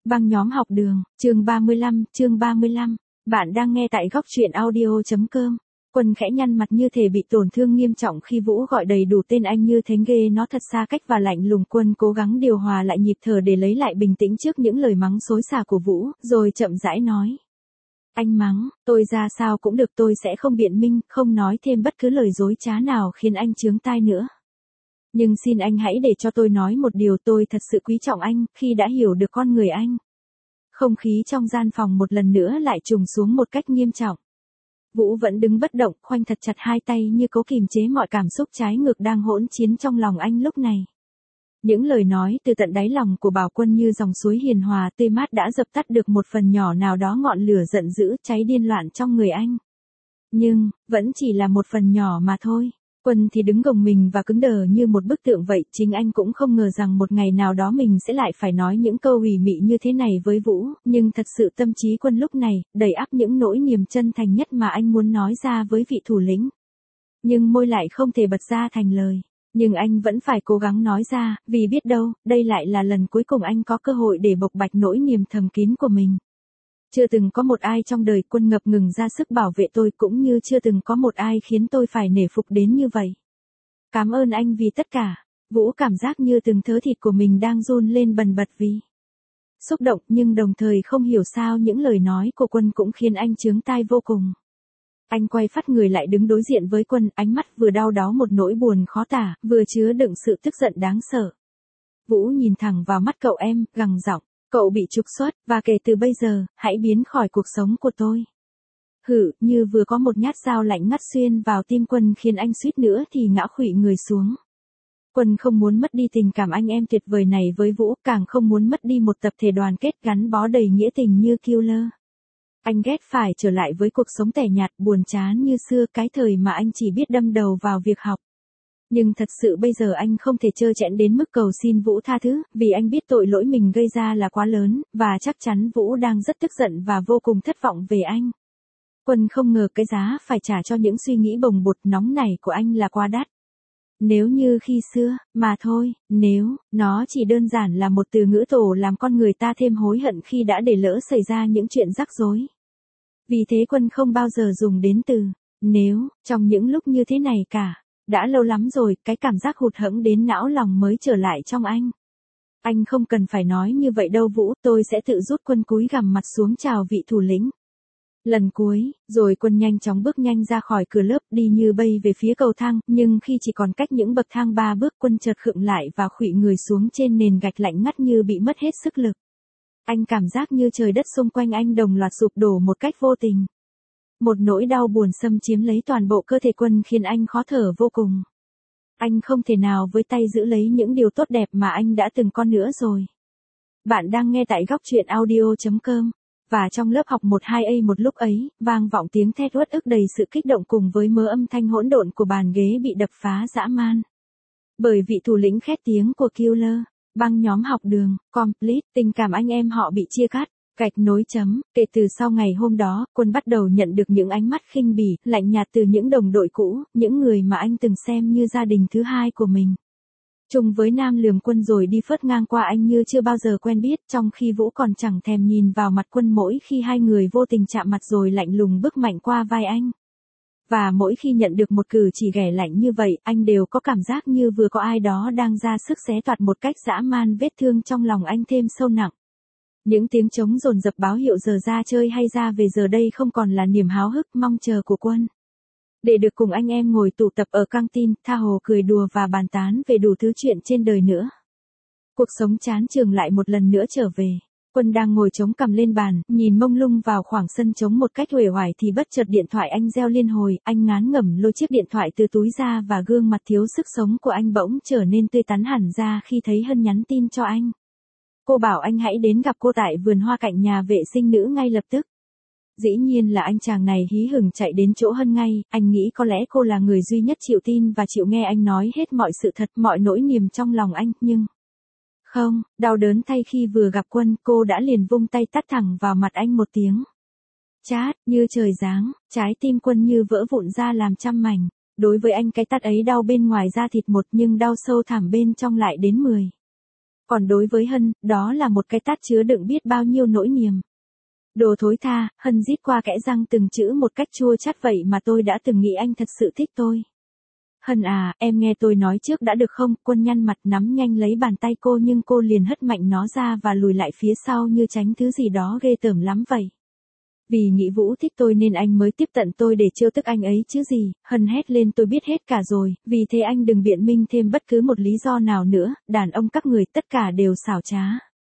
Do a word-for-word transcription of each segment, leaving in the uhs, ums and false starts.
Băng nhóm học đường, chương ba mươi lăm, chương ba mươi lăm. Bạn đang nghe tại góc truyện audio.com. Quân khẽ nhăn mặt như thể bị tổn thương nghiêm trọng khi Vũ gọi đầy đủ tên anh như thánh ghê nó thật xa cách và lạnh lùng. Quân cố gắng điều hòa lại nhịp thở để lấy lại bình tĩnh trước những lời mắng xối xả của Vũ, rồi chậm rãi nói. Anh mắng, tôi ra sao cũng được, tôi sẽ không biện minh, không nói thêm bất cứ lời dối trá nào khiến anh chướng tai nữa. Nhưng xin anh hãy để cho tôi nói một điều, tôi thật sự quý trọng anh, khi đã hiểu được con người anh. Không khí trong gian phòng một lần nữa lại trùng xuống một cách nghiêm trọng. Vũ vẫn đứng bất động, khoanh thật chặt hai tay như cố kìm chế mọi cảm xúc trái ngược đang hỗn chiến trong lòng anh lúc này. Những lời nói từ tận đáy lòng của Bảo Quân như dòng suối hiền hòa tươi mát đã dập tắt được một phần nhỏ nào đó ngọn lửa giận dữ cháy điên loạn trong người anh. Nhưng, vẫn chỉ là một phần nhỏ mà thôi. Quân thì đứng gồng mình và cứng đờ như một bức tượng vậy, chính anh cũng không ngờ rằng một ngày nào đó mình sẽ lại phải nói những câu ủy mị như thế này với Vũ, nhưng thật sự tâm trí Quân lúc này, đầy ắp những nỗi niềm chân thành nhất mà anh muốn nói ra với vị thủ lĩnh. Nhưng môi lại không thể bật ra thành lời, nhưng anh vẫn phải cố gắng nói ra, vì biết đâu, đây lại là lần cuối cùng anh có cơ hội để bộc bạch nỗi niềm thầm kín của mình. Chưa từng có một ai trong đời Quân ngập ngừng ra sức bảo vệ tôi, cũng như chưa từng có một ai khiến tôi phải nể phục đến như vậy. Cảm ơn anh vì tất cả. Vũ cảm giác như từng thớ thịt của mình đang run lên bần bật vì xúc động, nhưng đồng thời không hiểu sao những lời nói của Quân cũng khiến anh chướng tai vô cùng. Anh quay phắt người lại đứng đối diện với Quân, ánh mắt vừa đau đáu một nỗi buồn khó tả, vừa chứa đựng sự tức giận đáng sợ. Vũ nhìn thẳng vào mắt cậu em, gằn giọng. Cậu bị trục xuất, và kể từ bây giờ, hãy biến khỏi cuộc sống của tôi. Hử, như vừa có một nhát dao lạnh ngắt xuyên vào tim Quân khiến anh suýt nữa thì ngã khuỵu người xuống. Quân không muốn mất đi tình cảm anh em tuyệt vời này với Vũ, càng không muốn mất đi một tập thể đoàn kết gắn bó đầy nghĩa tình như Killer. Anh ghét phải trở lại với cuộc sống tẻ nhạt buồn chán như xưa, cái thời mà anh chỉ biết đâm đầu vào việc học. Nhưng thật sự bây giờ anh không thể trơ trẽn đến mức cầu xin Vũ tha thứ, vì anh biết tội lỗi mình gây ra là quá lớn, và chắc chắn Vũ đang rất tức giận và vô cùng thất vọng về anh. Quân không ngờ cái giá phải trả cho những suy nghĩ bồng bột nóng này của anh là quá đắt. Nếu như khi xưa, mà thôi, nếu, nó chỉ đơn giản là một từ ngữ tổ làm con người ta thêm hối hận khi đã để lỡ xảy ra những chuyện rắc rối. Vì thế Quân không bao giờ dùng đến từ nếu trong những lúc như thế này cả. Đã lâu lắm rồi, cái cảm giác hụt hẫng đến não lòng mới trở lại trong anh. Anh không cần phải nói như vậy đâu Vũ, tôi sẽ tự rút. Quân cúi gằm mặt xuống chào vị thủ lĩnh. Lần cuối, rồi Quân nhanh chóng bước nhanh ra khỏi cửa lớp đi như bay về phía cầu thang, nhưng khi chỉ còn cách những bậc thang ba bước Quân chợt khựng lại và khuỵu người xuống trên nền gạch lạnh ngắt như bị mất hết sức lực. Anh cảm giác như trời đất xung quanh anh đồng loạt sụp đổ một cách vô tình. Một nỗi đau buồn xâm chiếm lấy toàn bộ cơ thể Quân khiến anh khó thở vô cùng. Anh không thể nào với tay giữ lấy những điều tốt đẹp mà anh đã từng có nữa rồi. Bạn đang nghe tại góc truyện audio.com. Và trong lớp học một hai A một lúc ấy, vang vọng tiếng thét uất ức đầy sự kích động cùng với mớ âm thanh hỗn độn của bàn ghế bị đập phá dã man. Bởi vị thủ lĩnh khét tiếng của Killer, băng nhóm học đường, complete, tình cảm anh em họ bị chia cắt. Gạch nối chấm, kể từ sau ngày hôm đó, Quân bắt đầu nhận được những ánh mắt khinh bỉ, lạnh nhạt từ những đồng đội cũ, những người mà anh từng xem như gia đình thứ hai của mình. Chung với Nam lườm Quân rồi đi phớt ngang qua anh như chưa bao giờ quen biết, trong khi Vũ còn chẳng thèm nhìn vào mặt Quân mỗi khi hai người vô tình chạm mặt rồi lạnh lùng bước mạnh qua vai anh. Và mỗi khi nhận được một cử chỉ ghẻ lạnh như vậy, anh đều có cảm giác như vừa có ai đó đang ra sức xé toạc một cách dã man, vết thương trong lòng anh thêm sâu nặng. Những tiếng trống dồn dập báo hiệu giờ ra chơi hay ra về giờ đây không còn là niềm háo hức mong chờ của Quân. Để được cùng anh em ngồi tụ tập ở căng tin, tha hồ cười đùa và bàn tán về đủ thứ chuyện trên đời nữa. Cuộc sống chán chường lại một lần nữa trở về. Quân đang ngồi chống cằm lên bàn, nhìn mông lung vào khoảng sân trống một cách uể oải thì bất chợt điện thoại anh reo liên hồi, anh ngán ngẩm lôi chiếc điện thoại từ túi ra và gương mặt thiếu sức sống của anh bỗng trở nên tươi tắn hẳn ra khi thấy Hân nhắn tin cho anh. Cô bảo anh hãy đến gặp cô tại vườn hoa cạnh nhà vệ sinh nữ ngay lập tức. Dĩ nhiên là anh chàng này hí hửng chạy đến chỗ Hân ngay, anh nghĩ có lẽ cô là người duy nhất chịu tin và chịu nghe anh nói hết mọi sự thật, mọi nỗi niềm trong lòng anh, nhưng... Không, đau đớn thay khi vừa gặp Quân, cô đã liền vung tay tát thẳng vào mặt anh một tiếng. Chát, như trời giáng, trái tim Quân như vỡ vụn ra làm trăm mảnh. Đối với anh cái tát ấy đau bên ngoài da thịt một nhưng đau sâu thẳm bên trong lại đến mười. Còn đối với Hân, đó là một cái tát chứa đựng biết bao nhiêu nỗi niềm. Đồ thối tha, Hân rít qua kẽ răng từng chữ một cách chua chát, vậy mà tôi đã từng nghĩ anh thật sự thích tôi. Hân à, em nghe tôi nói trước đã được không? Quân nhăn mặt nắm nhanh lấy bàn tay cô nhưng cô liền hất mạnh nó ra và lùi lại phía sau như tránh thứ gì đó ghê tởm lắm vậy. Vì nghĩ Vũ thích tôi nên anh mới tiếp tận tôi để trêu tức anh ấy chứ gì, Hân hét lên, tôi biết hết cả rồi, vì thế anh đừng biện minh thêm bất cứ một lý do nào nữa, đàn ông các người tất cả đều xảo trá.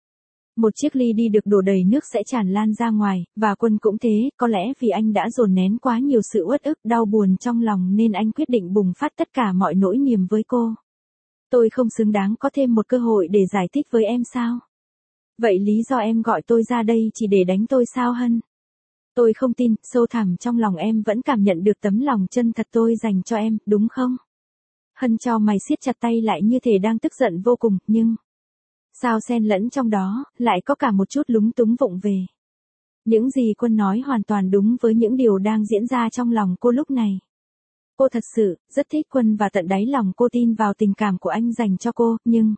Một chiếc ly đi được đổ đầy nước sẽ tràn lan ra ngoài, và Quân cũng thế, có lẽ vì anh đã dồn nén quá nhiều sự uất ức, đau buồn trong lòng nên anh quyết định bùng phát tất cả mọi nỗi niềm với cô. Tôi không xứng đáng có thêm một cơ hội để giải thích với em sao? Vậy lý do em gọi tôi ra đây chỉ để đánh tôi sao Hân? Tôi không tin, sâu thẳm trong lòng em vẫn cảm nhận được tấm lòng chân thật tôi dành cho em, đúng không? Hân chau mày siết chặt tay lại như thể đang tức giận vô cùng, nhưng... sao xen lẫn trong đó, lại có cả một chút lúng túng vụng về. Những gì Quân nói hoàn toàn đúng với những điều đang diễn ra trong lòng cô lúc này. Cô thật sự, rất thích Quân và tận đáy lòng cô tin vào tình cảm của anh dành cho cô, nhưng...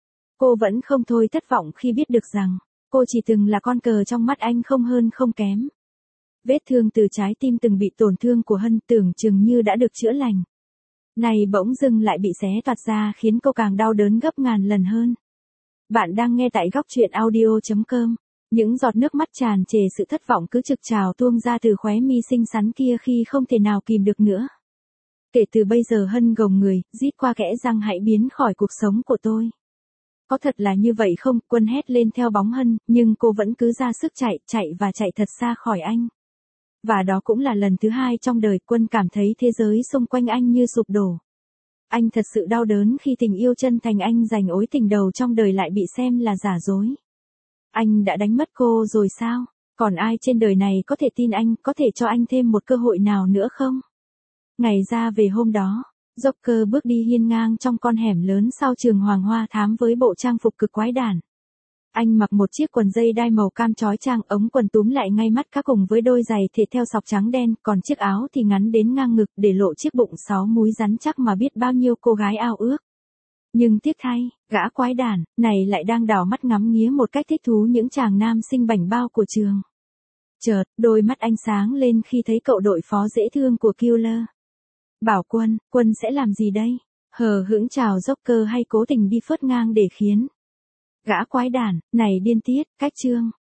cô vẫn không thôi thất vọng khi biết được rằng, cô chỉ từng là con cờ trong mắt anh không hơn không kém. Vết thương từ trái tim từng bị tổn thương của Hân tưởng chừng như đã được chữa lành. Này bỗng dưng lại bị xé toạc ra khiến cô càng đau đớn gấp ngàn lần hơn. Bạn đang nghe tại góc truyện audio chấm com. Những giọt nước mắt tràn trề sự thất vọng cứ trực trào tuôn ra từ khóe mi xinh xắn kia khi không thể nào kìm được nữa. Kể từ bây giờ Hân gồng người, rít qua kẽ răng, hãy biến khỏi cuộc sống của tôi. Có thật là như vậy không? Quân hét lên theo bóng Hân, nhưng cô vẫn cứ ra sức chạy, chạy và chạy thật xa khỏi anh. Và đó cũng là lần thứ hai trong đời Quân cảm thấy thế giới xung quanh anh như sụp đổ. Anh thật sự đau đớn khi tình yêu chân thành anh dành ối tình đầu trong đời lại bị xem là giả dối. Anh đã đánh mất cô rồi sao? Còn ai trên đời này có thể tin anh, có thể cho anh thêm một cơ hội nào nữa không? Ngày ra về hôm đó, Joker bước đi hiên ngang trong con hẻm lớn sau trường Hoàng Hoa Thám với bộ trang phục cực quái đản. Anh mặc một chiếc quần dây đai màu cam chói chang, ống quần túm lại ngay mắt cá cùng với đôi giày thể thao sọc trắng đen, còn chiếc áo thì ngắn đến ngang ngực để lộ chiếc bụng sáu múi rắn chắc mà biết bao nhiêu cô gái ao ước. Nhưng tiếc thay, gã quái đản này lại đang đảo mắt ngắm nghía một cách thích thú những chàng nam sinh bảnh bao của trường. Chợt, đôi mắt anh sáng lên khi thấy cậu đội phó dễ thương của Killer. Bảo Quân, Quân sẽ làm gì đây? Hờ hững chào Joker hay cố tình đi phớt ngang để khiến gã quái đản này điên tiết, cách chương.